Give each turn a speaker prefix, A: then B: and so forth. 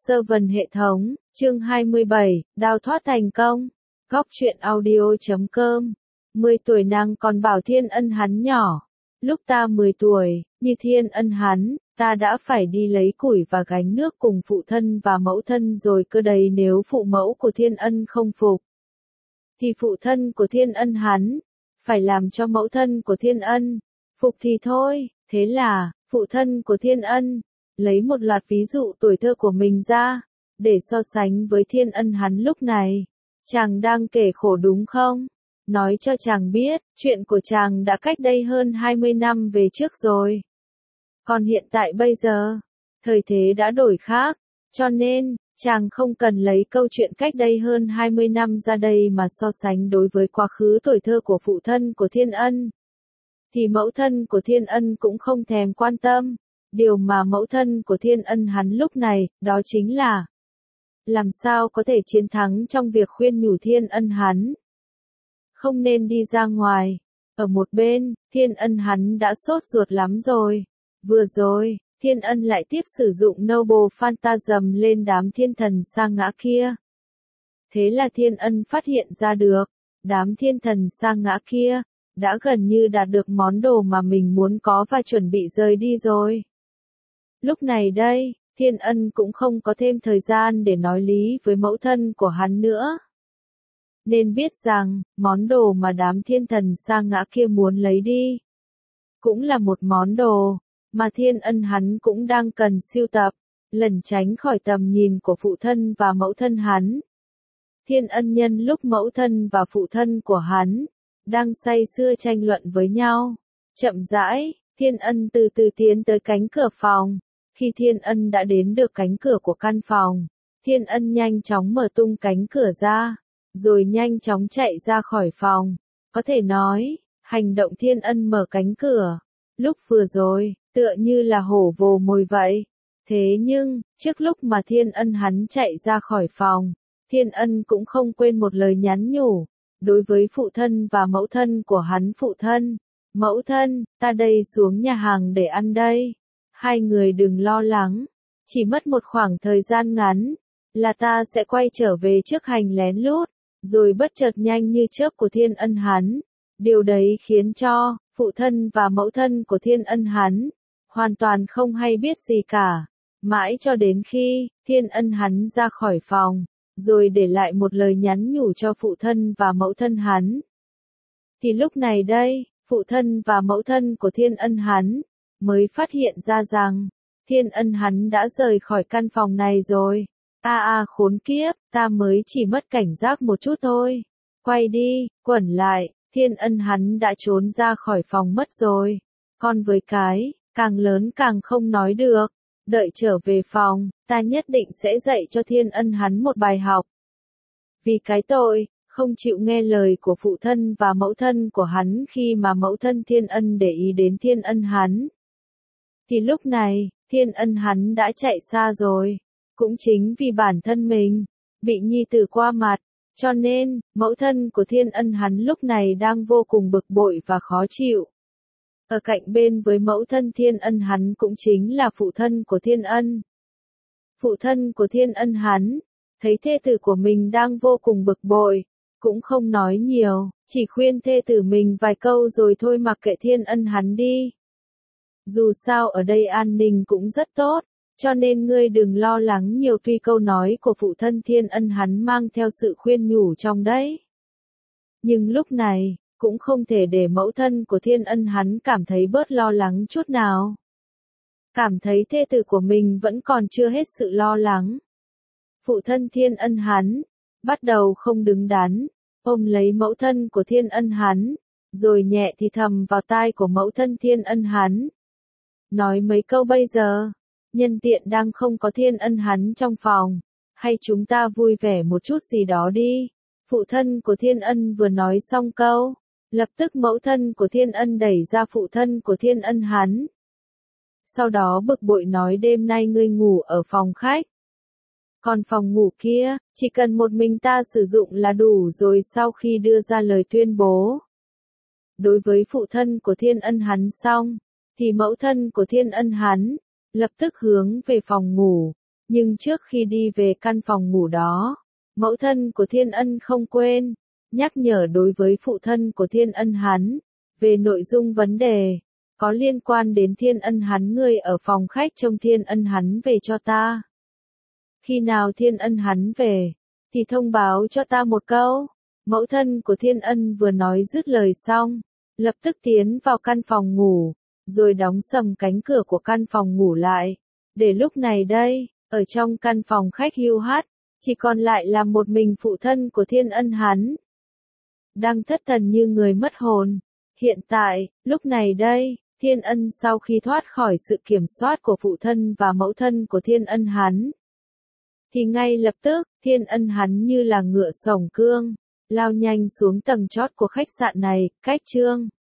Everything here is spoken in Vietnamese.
A: Servant hệ thống, chương 27, đào thoát thành công. Góc truyện audio.com. 10 tuổi nàng còn bảo Thiên Ân hắn nhỏ. Lúc ta 10 tuổi, như Thiên Ân hắn, ta đã phải đi lấy củi và gánh nước cùng phụ thân và mẫu thân rồi cơ đấy, nếu phụ mẫu của Thiên Ân không phục, thì phụ thân của Thiên Ân hắn phải làm cho mẫu thân của Thiên Ân phục thì thôi. Thế là, phụ thân của Thiên Ân lấy một loạt ví dụ tuổi thơ của mình ra, để so sánh với Thiên Ân hắn lúc này. Chàng đang kể khổ đúng không? Nói cho chàng biết, chuyện của chàng đã cách đây hơn 20 năm về trước rồi. Còn hiện tại bây giờ, thời thế đã đổi khác, cho nên, chàng không cần lấy câu chuyện cách đây hơn 20 năm ra đây mà so sánh đối với quá khứ tuổi thơ của phụ thân của Thiên Ân. Thì mẫu thân của Thiên Ân cũng không thèm quan tâm. Điều mà mẫu thân của Thiên Ân hắn lúc này, đó chính là làm sao có thể chiến thắng trong việc khuyên nhủ Thiên Ân hắn không nên đi ra ngoài. Ở một bên, Thiên Ân hắn đã sốt ruột lắm rồi. Vừa rồi, Thiên Ân lại tiếp sử dụng Noble Phantasm lên đám thiên thần sa ngã kia. Thế là Thiên Ân phát hiện ra được, đám thiên thần sa ngã kia đã gần như đạt được món đồ mà mình muốn có và chuẩn bị rời đi rồi. Lúc này đây, Thiên Ân cũng không có thêm thời gian để nói lý với mẫu thân của hắn nữa. Nên biết rằng, món đồ mà đám thiên thần sa ngã kia muốn lấy đi cũng là một món đồ mà Thiên Ân hắn cũng đang cần sưu tập, lẩn tránh khỏi tầm nhìn của phụ thân và mẫu thân hắn. Thiên Ân nhân lúc mẫu thân và phụ thân của hắn đang say sưa tranh luận với nhau, chậm rãi, Thiên Ân từ từ tiến tới cánh cửa phòng. Khi Thiên Ân đã đến được cánh cửa của căn phòng, Thiên Ân nhanh chóng mở tung cánh cửa ra, rồi nhanh chóng chạy ra khỏi phòng. Có thể nói, hành động Thiên Ân mở cánh cửa lúc vừa rồi, tựa như là hổ vồ mồi vậy. Thế nhưng, trước lúc mà Thiên Ân hắn chạy ra khỏi phòng, Thiên Ân cũng không quên một lời nhắn nhủ đối với phụ thân và mẫu thân của hắn. Phụ thân, mẫu thân, ta đây xuống nhà hàng để ăn đây. Hai người đừng lo lắng, chỉ mất một khoảng thời gian ngắn là ta sẽ quay trở về trước hành lén lút, rồi bất chợt nhanh như chớp của Thiên Ân hắn. Điều đấy khiến cho phụ thân và mẫu thân của Thiên Ân hắn hoàn toàn không hay biết gì cả, mãi cho đến khi Thiên Ân hắn ra khỏi phòng, rồi để lại một lời nhắn nhủ cho phụ thân và mẫu thân hắn. Thì lúc này đây, phụ thân và mẫu thân của Thiên Ân hắn mới phát hiện ra rằng Thiên Ân hắn đã rời khỏi căn phòng này rồi. Khốn kiếp, ta mới chỉ mất cảnh giác một chút thôi. Quay đi, quẩn lại, Thiên Ân hắn đã trốn ra khỏi phòng mất rồi. Con với cái, càng lớn càng không nói được. Đợi trở về phòng, ta nhất định sẽ dạy cho Thiên Ân hắn một bài học. Vì cái tội không chịu nghe lời của phụ thân và mẫu thân của hắn khi mà mẫu thân Thiên Ân để ý đến Thiên Ân hắn. Thì lúc này, Thiên Ân hắn đã chạy xa rồi. Cũng chính vì bản thân mình bị nhi tử qua mặt, cho nên, mẫu thân của Thiên Ân hắn lúc này đang vô cùng bực bội và khó chịu. Ở cạnh bên với mẫu thân Thiên Ân hắn cũng chính là phụ thân của Thiên Ân. Phụ thân của Thiên Ân hắn thấy thê tử của mình đang vô cùng bực bội, cũng không nói nhiều, chỉ khuyên thê tử mình vài câu rồi thôi mặc kệ Thiên Ân hắn đi. Dù sao ở đây an ninh cũng rất tốt, cho nên ngươi đừng lo lắng nhiều. Tuy câu nói của phụ thân Thiên Ân hắn mang theo sự khuyên nhủ trong đấy, nhưng lúc này, cũng không thể để mẫu thân của Thiên Ân hắn cảm thấy bớt lo lắng chút nào. Cảm thấy thê tử của mình vẫn còn chưa hết sự lo lắng. Phụ thân Thiên Ân hắn bắt đầu không đứng đắn, ôm lấy mẫu thân của Thiên Ân hắn, rồi nhẹ thì thầm vào tai của mẫu thân Thiên Ân hắn. Nói mấy câu bây giờ, nhân tiện đang không có Thiên Ân hắn trong phòng, hay chúng ta vui vẻ một chút gì đó đi. Phụ thân của Thiên Ân vừa nói xong câu, lập tức mẫu thân của Thiên Ân đẩy ra phụ thân của Thiên Ân hắn. Sau đó bực bội nói đêm nay ngươi ngủ ở phòng khách. Còn phòng ngủ kia, chỉ cần một mình ta sử dụng là đủ rồi. Sau khi đưa ra lời tuyên bố đối với phụ thân của Thiên Ân hắn xong, thì mẫu thân của Thiên Ân hắn lập tức hướng về phòng ngủ, Nhưng trước khi đi về căn phòng ngủ đó, mẫu thân của Thiên Ân không quên nhắc nhở đối với phụ thân của Thiên Ân hắn về nội dung vấn đề có liên quan đến Thiên Ân hắn, người ở phòng khách trông Thiên Ân hắn về cho ta. Khi nào Thiên Ân hắn về thì thông báo cho ta một câu. Mẫu thân của Thiên Ân vừa nói dứt lời xong, lập tức tiến vào căn phòng ngủ, rồi đóng sầm cánh cửa của căn phòng ngủ lại. Để lúc này đây, ở trong căn phòng khách hiu hắt, chỉ còn lại là một mình phụ thân của Thiên Ân hắn. Đang thất thần như người mất hồn. Hiện tại, lúc này đây, Thiên Ân sau khi thoát khỏi sự kiểm soát của phụ thân và mẫu thân của Thiên Ân hắn, thì ngay lập tức, Thiên Ân hắn như là ngựa sổng cương, lao nhanh xuống tầng chót của khách sạn này, cách Trương